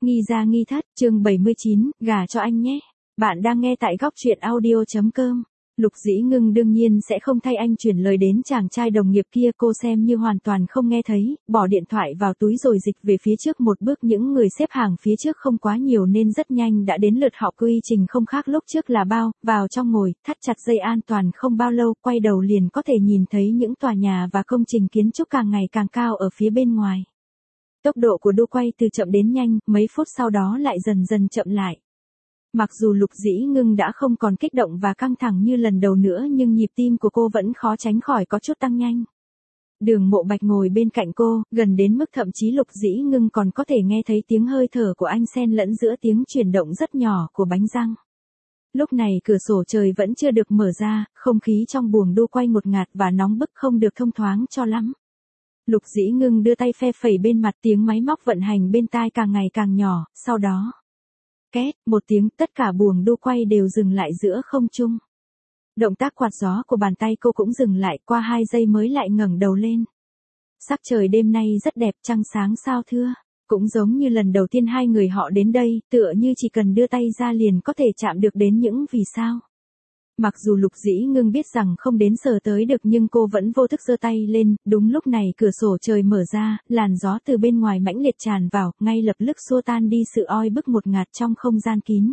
Nghi ra nghi thất, chương 79, gả cho anh nhé. Bạn đang nghe tại góc truyện audio.com. Lục Dĩ Ngưng đương nhiên sẽ không thay anh chuyển lời đến chàng trai đồng nghiệp kia, cô xem như hoàn toàn không nghe thấy, bỏ điện thoại vào túi rồi dịch về phía trước một bước. Những người xếp hàng phía trước không quá nhiều nên rất nhanh đã đến lượt họ, quy trình không khác lúc trước là vào trong ngồi, thắt chặt dây an toàn, không bao lâu quay đầu liền có thể nhìn thấy những tòa nhà và công trình kiến trúc càng ngày càng cao ở phía bên ngoài. Tốc độ của đu quay từ chậm đến nhanh, mấy phút sau đó lại dần dần chậm lại. Mặc dù Lục Dĩ Ngưng đã không còn kích động và căng thẳng như lần đầu nữa nhưng nhịp tim của cô vẫn khó tránh khỏi có chút tăng nhanh. Đường Mộ Bạch ngồi bên cạnh cô, gần đến mức thậm chí Lục Dĩ Ngưng còn có thể nghe thấy tiếng hơi thở của anh xen lẫn giữa tiếng chuyển động rất nhỏ của bánh răng. Lúc này cửa sổ trời vẫn chưa được mở ra, không khí trong buồng đu quay ngột ngạt và nóng bức, không được thông thoáng cho lắm. Lục Dĩ Ngưng đưa tay phe phẩy bên mặt, tiếng máy móc vận hành bên tai càng ngày càng nhỏ, sau đó két, một tiếng, tất cả buồng đu quay đều dừng lại giữa không trung. Động tác quạt gió của bàn tay cô cũng dừng lại, qua 2 giây mới lại ngẩng đầu lên. Sắc trời đêm nay rất đẹp, trăng sáng sao thưa. Cũng giống như lần đầu tiên hai người họ đến đây, tựa như chỉ cần đưa tay ra liền có thể chạm được đến những vì sao. Mặc dù Lục Dĩ Ngưng biết rằng không đến sờ tới được nhưng cô vẫn vô thức giơ tay lên, đúng lúc này cửa sổ trời mở ra, làn gió từ bên ngoài mãnh liệt tràn vào, ngay lập tức xua tan đi sự oi bức ngột ngạt trong không gian kín.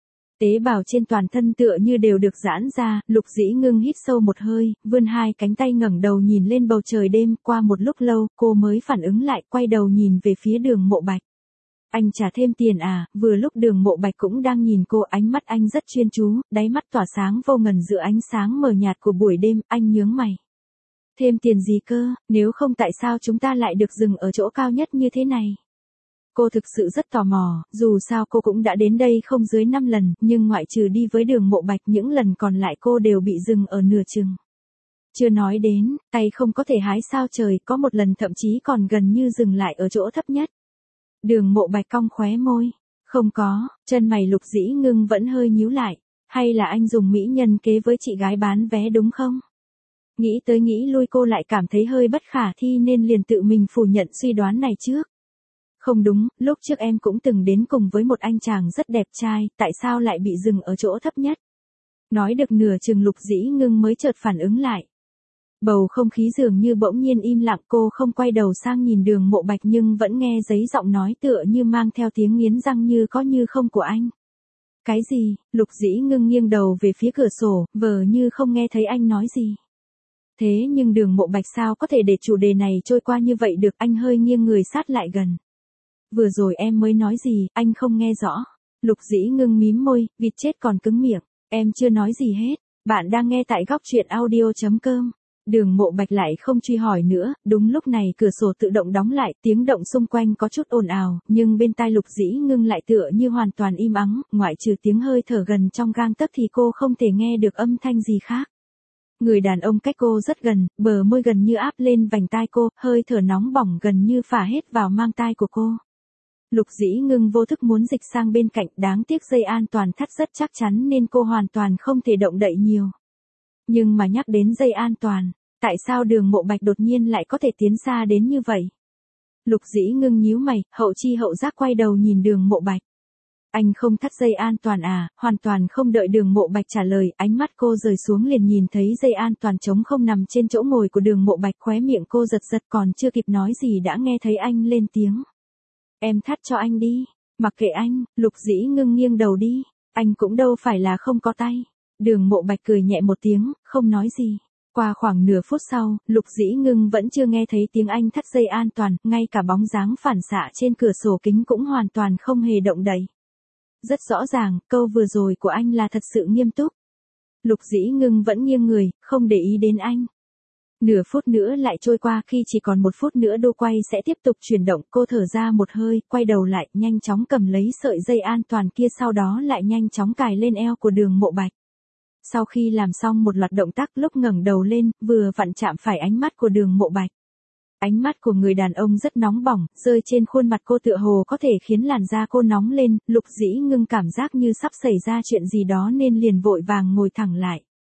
Tế bào trên toàn thân tựa như đều được giãn ra, Lục Dĩ Ngưng hít sâu một hơi, vươn 2 cánh tay ngẩng đầu nhìn lên bầu trời đêm, qua một lúc lâu, cô mới phản ứng lại, quay đầu nhìn về phía Đường Mộ Bạch. Anh trả thêm tiền à? Vừa lúc Đường Mộ Bạch cũng đang nhìn cô, ánh mắt anh rất chuyên chú, đáy mắt tỏa sáng vô ngần giữa ánh sáng mờ nhạt của buổi đêm, anh nhướng mày. Thêm tiền gì cơ, nếu không tại sao chúng ta lại được dừng ở chỗ cao nhất như thế này? Cô thực sự rất tò mò, dù sao cô cũng đã đến đây không dưới 5 lần, nhưng ngoại trừ đi với Đường Mộ Bạch những lần còn lại cô đều bị dừng ở nửa chừng. Chưa nói đến, tay không có thể hái sao trời, có một lần thậm chí còn gần như dừng lại ở chỗ thấp nhất. Đường Mộ Bạch cong khóe môi. Không có, chân mày Lục Dĩ Ngưng vẫn hơi nhíu lại. Hay là anh dùng mỹ nhân kế với chị gái bán vé đúng không? Nghĩ tới nghĩ lui cô lại cảm thấy hơi bất khả thi nên liền tự mình phủ nhận suy đoán này trước. Không đúng, lúc trước em cũng từng đến cùng với một anh chàng rất đẹp trai, tại sao lại bị dừng ở chỗ thấp nhất? Nói được nửa chừng Lục Dĩ Ngưng mới chợt phản ứng lại. Bầu không khí dường như bỗng nhiên im lặng, cô không quay đầu sang nhìn Đường Mộ Bạch nhưng vẫn nghe giấy giọng nói tựa như mang theo tiếng nghiến răng như có như không của anh. Cái gì? Lục Dĩ Ngưng nghiêng đầu về phía cửa sổ, vờ như không nghe thấy anh nói gì. Thế nhưng Đường Mộ Bạch sao có thể để chủ đề này trôi qua như vậy được, anh hơi nghiêng người sát lại gần. Vừa rồi em mới nói gì, anh không nghe rõ. Lục Dĩ Ngưng mím môi, vịt chết còn cứng miệng. Em chưa nói gì hết, bạn đang nghe tại góc truyện audio.com. Đường Mộ Bạch lại không truy hỏi nữa, đúng lúc này cửa sổ tự động đóng lại, tiếng động xung quanh có chút ồn ào, nhưng bên tai Lục Dĩ Ngưng lại tựa như hoàn toàn im ắng, ngoại trừ tiếng hơi thở gần trong gang tấc thì cô không thể nghe được âm thanh gì khác. Người đàn ông cách cô rất gần, bờ môi gần như áp lên vành tai cô, hơi thở nóng bỏng gần như phả hết vào mang tai của cô. Lục Dĩ Ngưng vô thức muốn dịch sang bên cạnh, đáng tiếc dây an toàn thắt rất chắc chắn nên cô hoàn toàn không thể động đậy nhiều. Nhưng mà nhắc đến dây an toàn, tại sao Đường Mộ Bạch đột nhiên lại có thể tiến xa đến như vậy? Lục Dĩ Ngưng nhíu mày, hậu chi hậu giác quay đầu nhìn Đường Mộ Bạch. Anh không thắt dây an toàn à? Hoàn toàn không đợi Đường Mộ Bạch trả lời, ánh mắt cô rời xuống liền nhìn thấy dây an toàn trống không nằm trên chỗ ngồi của Đường Mộ Bạch, khóe miệng cô giật giật, còn chưa kịp nói gì đã nghe thấy anh lên tiếng. Em thắt cho anh đi. Mặc kệ anh, Lục Dĩ Ngưng nghiêng đầu đi. Anh cũng đâu phải là không có tay. Đường Mộ Bạch cười nhẹ một tiếng, không nói gì. Qua khoảng nửa phút sau, Lục Dĩ Ngưng vẫn chưa nghe thấy tiếng anh thắt dây an toàn, ngay cả bóng dáng phản xạ trên cửa sổ kính cũng hoàn toàn không hề động đậy. Rất rõ ràng, câu vừa rồi của anh là thật sự nghiêm túc. Lục Dĩ Ngưng vẫn nghiêng người, không để ý đến anh. Nửa phút nữa lại trôi qua, khi chỉ còn 1 phút nữa đu quay sẽ tiếp tục chuyển động, cô thở ra một hơi, quay đầu lại, nhanh chóng cầm lấy sợi dây an toàn kia, sau đó lại nhanh chóng cài lên eo của Đường Mộ Bạch. Sau khi làm xong một loạt động tác, lúc ngẩng đầu lên, vừa vặn chạm phải ánh mắt của Đường Mộ Bạch. Ánh mắt của người đàn ông rất nóng bỏng, rơi trên khuôn mặt cô tựa hồ có thể khiến làn da cô nóng lên, Lục Dĩ Ngưng cảm giác như sắp xảy ra chuyện gì đó nên liền vội vàng ngồi thẳng lại.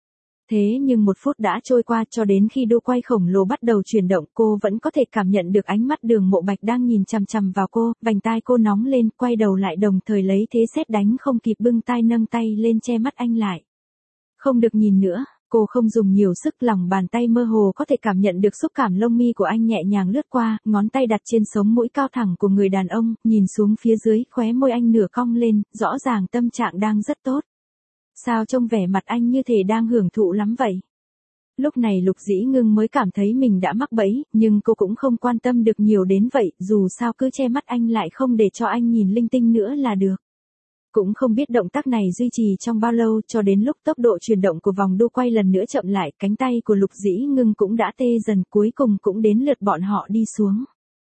Thế nhưng 1 phút đã trôi qua cho đến khi đu quay khổng lồ bắt đầu chuyển động cô vẫn có thể cảm nhận được ánh mắt Đường Mộ Bạch đang nhìn chằm chằm vào cô, vành tai cô nóng lên, quay đầu lại đồng thời lấy thế sét đánh không kịp bưng tai nâng tay lên che mắt anh lại. Không được nhìn nữa, cô không dùng nhiều sức, lòng bàn tay mơ hồ có thể cảm nhận được xúc cảm lông mi của anh nhẹ nhàng lướt qua, ngón tay đặt trên sống mũi cao thẳng của người đàn ông, nhìn xuống phía dưới, khóe môi anh nửa cong lên, rõ ràng tâm trạng đang rất tốt. Sao trông vẻ mặt anh như thể đang hưởng thụ lắm vậy? Lúc này Lục Dĩ Ngưng mới cảm thấy mình đã mắc bẫy, nhưng cô cũng không quan tâm được nhiều đến vậy, dù sao cứ che mắt anh lại không để cho anh nhìn linh tinh nữa là được. Cũng không biết động tác này duy trì trong bao lâu cho đến lúc tốc độ chuyển động của vòng đu quay lần nữa chậm lại, cánh tay của Lục Dĩ Ngưng cũng đã tê dần, cuối cùng cũng đến lượt bọn họ đi xuống.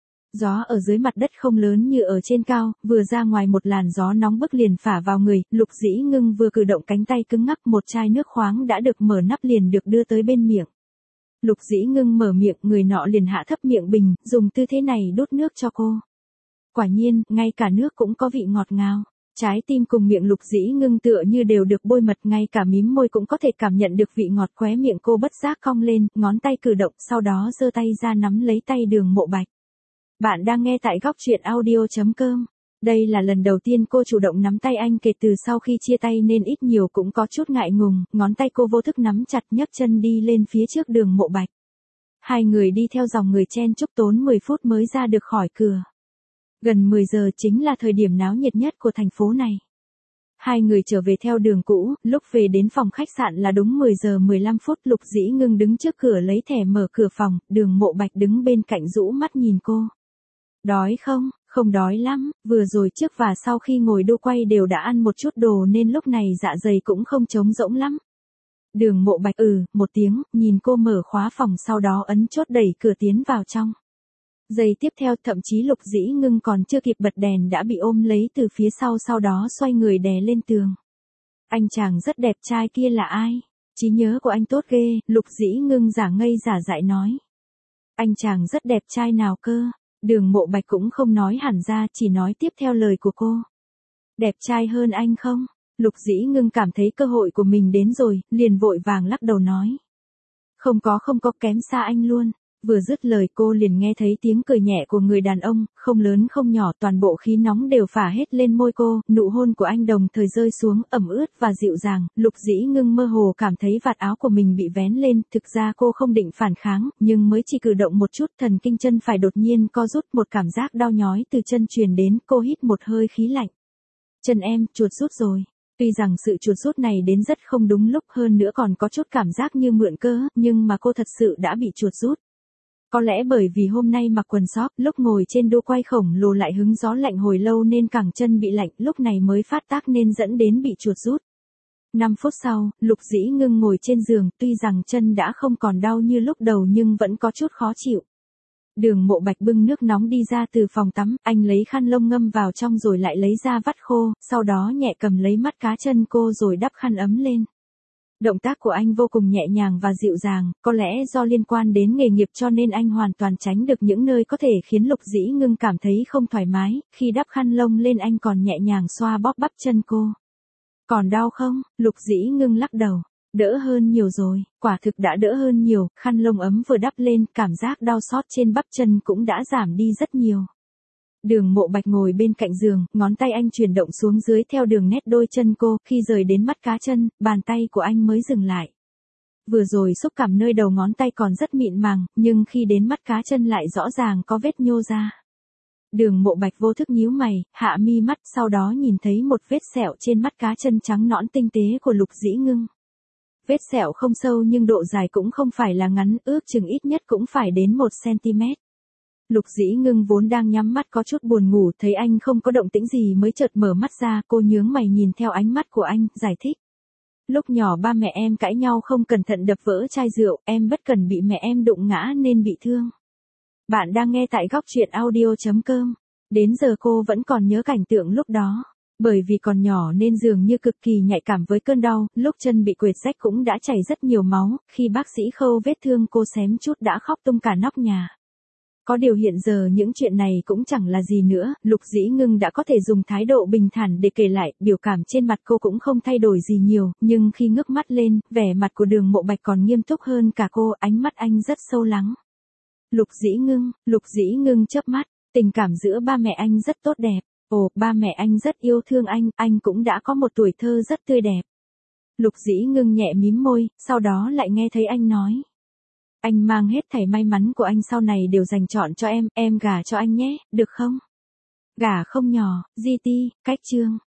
Gió ở dưới mặt đất không lớn như ở trên cao, vừa ra ngoài một làn gió nóng bức liền phả vào người, Lục Dĩ Ngưng vừa cử động cánh tay cứng ngắc, một chai nước khoáng đã được mở nắp liền được đưa tới bên miệng. Lục Dĩ Ngưng mở miệng, người nọ liền hạ thấp miệng bình, dùng tư thế này đút nước cho cô. Quả nhiên, ngay cả nước cũng có vị ngọt ngào. Trái tim cùng miệng Lục Dĩ Ngưng tựa như đều được bôi mật, ngay cả mím môi cũng có thể cảm nhận được vị ngọt, khóe miệng cô bất giác cong lên, ngón tay cử động, sau đó giơ tay ra nắm lấy tay Đường Mộ Bạch. Bạn đang nghe tại góc truyện audio.com. Đây là lần đầu tiên cô chủ động nắm tay anh kể từ sau khi chia tay nên ít nhiều cũng có chút ngại ngùng, ngón tay cô vô thức nắm chặt, nhấc chân đi lên phía trước Đường Mộ Bạch. Hai người đi theo dòng người chen chúc tốn 10 phút mới ra được khỏi cửa. Gần 10 giờ chính là thời điểm náo nhiệt nhất của thành phố này. Hai người trở về theo đường cũ, lúc về đến phòng khách sạn là đúng 10 giờ 15 phút, Lục Dĩ Ngưng đứng trước cửa lấy thẻ mở cửa phòng, Đường Mộ Bạch đứng bên cạnh rũ mắt nhìn cô. Đói không? Không đói lắm, vừa rồi trước và sau khi ngồi đu quay đều đã ăn một chút đồ nên lúc này dạ dày cũng không trống rỗng lắm. Đường Mộ Bạch một tiếng, nhìn cô mở khóa phòng sau đó ấn chốt đẩy cửa tiến vào trong. Giây tiếp theo thậm chí Lục Dĩ Ngưng còn chưa kịp bật đèn đã bị ôm lấy từ phía sau đó xoay người đè lên tường. Anh chàng rất đẹp trai kia là ai? Trí nhớ của anh tốt ghê, Lục Dĩ Ngưng giả ngây giả dại nói. Anh chàng rất đẹp trai nào cơ? Đường Mộ Bạch cũng không nói hẳn ra, chỉ nói tiếp theo lời của cô. Đẹp trai hơn anh không? Lục Dĩ Ngưng cảm thấy cơ hội của mình đến rồi, liền vội vàng lắc đầu nói. Không có kém xa anh luôn. Vừa dứt lời cô liền nghe thấy tiếng cười nhẹ của người đàn ông, không lớn không nhỏ, toàn bộ khí nóng đều phả hết lên môi cô, nụ hôn của anh đồng thời rơi xuống, ẩm ướt và dịu dàng, Lục Dĩ Ngưng mơ hồ cảm thấy vạt áo của mình bị vén lên, thực ra cô không định phản kháng, nhưng mới chỉ cử động một chút, thần kinh chân phải đột nhiên co rút, một cảm giác đau nhói từ chân truyền đến, cô hít một hơi khí lạnh. Chân em, chuột rút rồi. Tuy rằng sự chuột rút này đến rất không đúng lúc, hơn nữa còn có chút cảm giác như mượn cớ, nhưng mà cô thật sự đã bị chuột rút. Có lẽ bởi vì hôm nay mặc quần sóc, lúc ngồi trên đu quay khổng lồ lại hứng gió lạnh hồi lâu nên cẳng chân bị lạnh, lúc này mới phát tác nên dẫn đến bị chuột rút. 5 phút sau, Lục Dĩ Ngưng ngồi trên giường, tuy rằng chân đã không còn đau như lúc đầu nhưng vẫn có chút khó chịu. Đường Mộ Bạch bưng nước nóng đi ra từ phòng tắm, anh lấy khăn lông ngâm vào trong rồi lại lấy ra vắt khô, sau đó nhẹ cầm lấy mắt cá chân cô rồi đắp khăn ấm lên. Động tác của anh vô cùng nhẹ nhàng và dịu dàng, có lẽ do liên quan đến nghề nghiệp cho nên anh hoàn toàn tránh được những nơi có thể khiến Lục Dĩ Ngưng cảm thấy không thoải mái, khi đắp khăn lông lên anh còn nhẹ nhàng xoa bóp bắp chân cô. Còn đau không? Lục Dĩ Ngưng lắc đầu. Đỡ hơn nhiều rồi, quả thực đã đỡ hơn nhiều, khăn lông ấm vừa đắp lên, cảm giác đau xót trên bắp chân cũng đã giảm đi rất nhiều. Đường Mộ Bạch ngồi bên cạnh giường, ngón tay anh chuyển động xuống dưới theo đường nét đôi chân cô, khi rời đến mắt cá chân, bàn tay của anh mới dừng lại. Vừa rồi xúc cảm nơi đầu ngón tay còn rất mịn màng, nhưng khi đến mắt cá chân lại rõ ràng có vết nhô ra. Đường Mộ Bạch vô thức nhíu mày, hạ mi mắt, sau đó nhìn thấy một vết sẹo trên mắt cá chân trắng nõn tinh tế của Lục Dĩ Ngưng. Vết sẹo không sâu nhưng độ dài cũng không phải là ngắn, ước chừng ít nhất cũng phải đến 1 cm. Lục Dĩ Ngưng vốn đang nhắm mắt có chút buồn ngủ, thấy anh không có động tĩnh gì mới chợt mở mắt ra, cô nhướng mày nhìn theo ánh mắt của anh, giải thích. Lúc nhỏ ba mẹ em cãi nhau không cẩn thận đập vỡ chai rượu, em bất cẩn bị mẹ em đụng ngã nên bị thương. Bạn đang nghe tại góc truyện audio.com. Đến giờ cô vẫn còn nhớ cảnh tượng lúc đó. Bởi vì còn nhỏ nên dường như cực kỳ nhạy cảm với cơn đau, lúc chân bị quệt rách cũng đã chảy rất nhiều máu, khi bác sĩ khâu vết thương cô xém chút đã khóc tung cả nóc nhà. Có điều hiện giờ những chuyện này cũng chẳng là gì nữa, Lục Dĩ Ngưng đã có thể dùng thái độ bình thản để kể lại, biểu cảm trên mặt cô cũng không thay đổi gì nhiều, nhưng khi ngước mắt lên, vẻ mặt của Đường Mộ Bạch còn nghiêm túc hơn cả cô, ánh mắt anh rất sâu lắng. Lục Dĩ Ngưng chớp mắt, tình cảm giữa ba mẹ anh rất tốt đẹp. Ồ, ba mẹ anh rất yêu thương anh cũng đã có một tuổi thơ rất tươi đẹp. Lục Dĩ Ngưng nhẹ mím môi, sau đó lại nghe thấy anh nói. Anh mang hết thảy may mắn của anh sau này đều dành chọn cho em gả cho anh nhé, được không? Gả không nhỏ, GT, cách chương.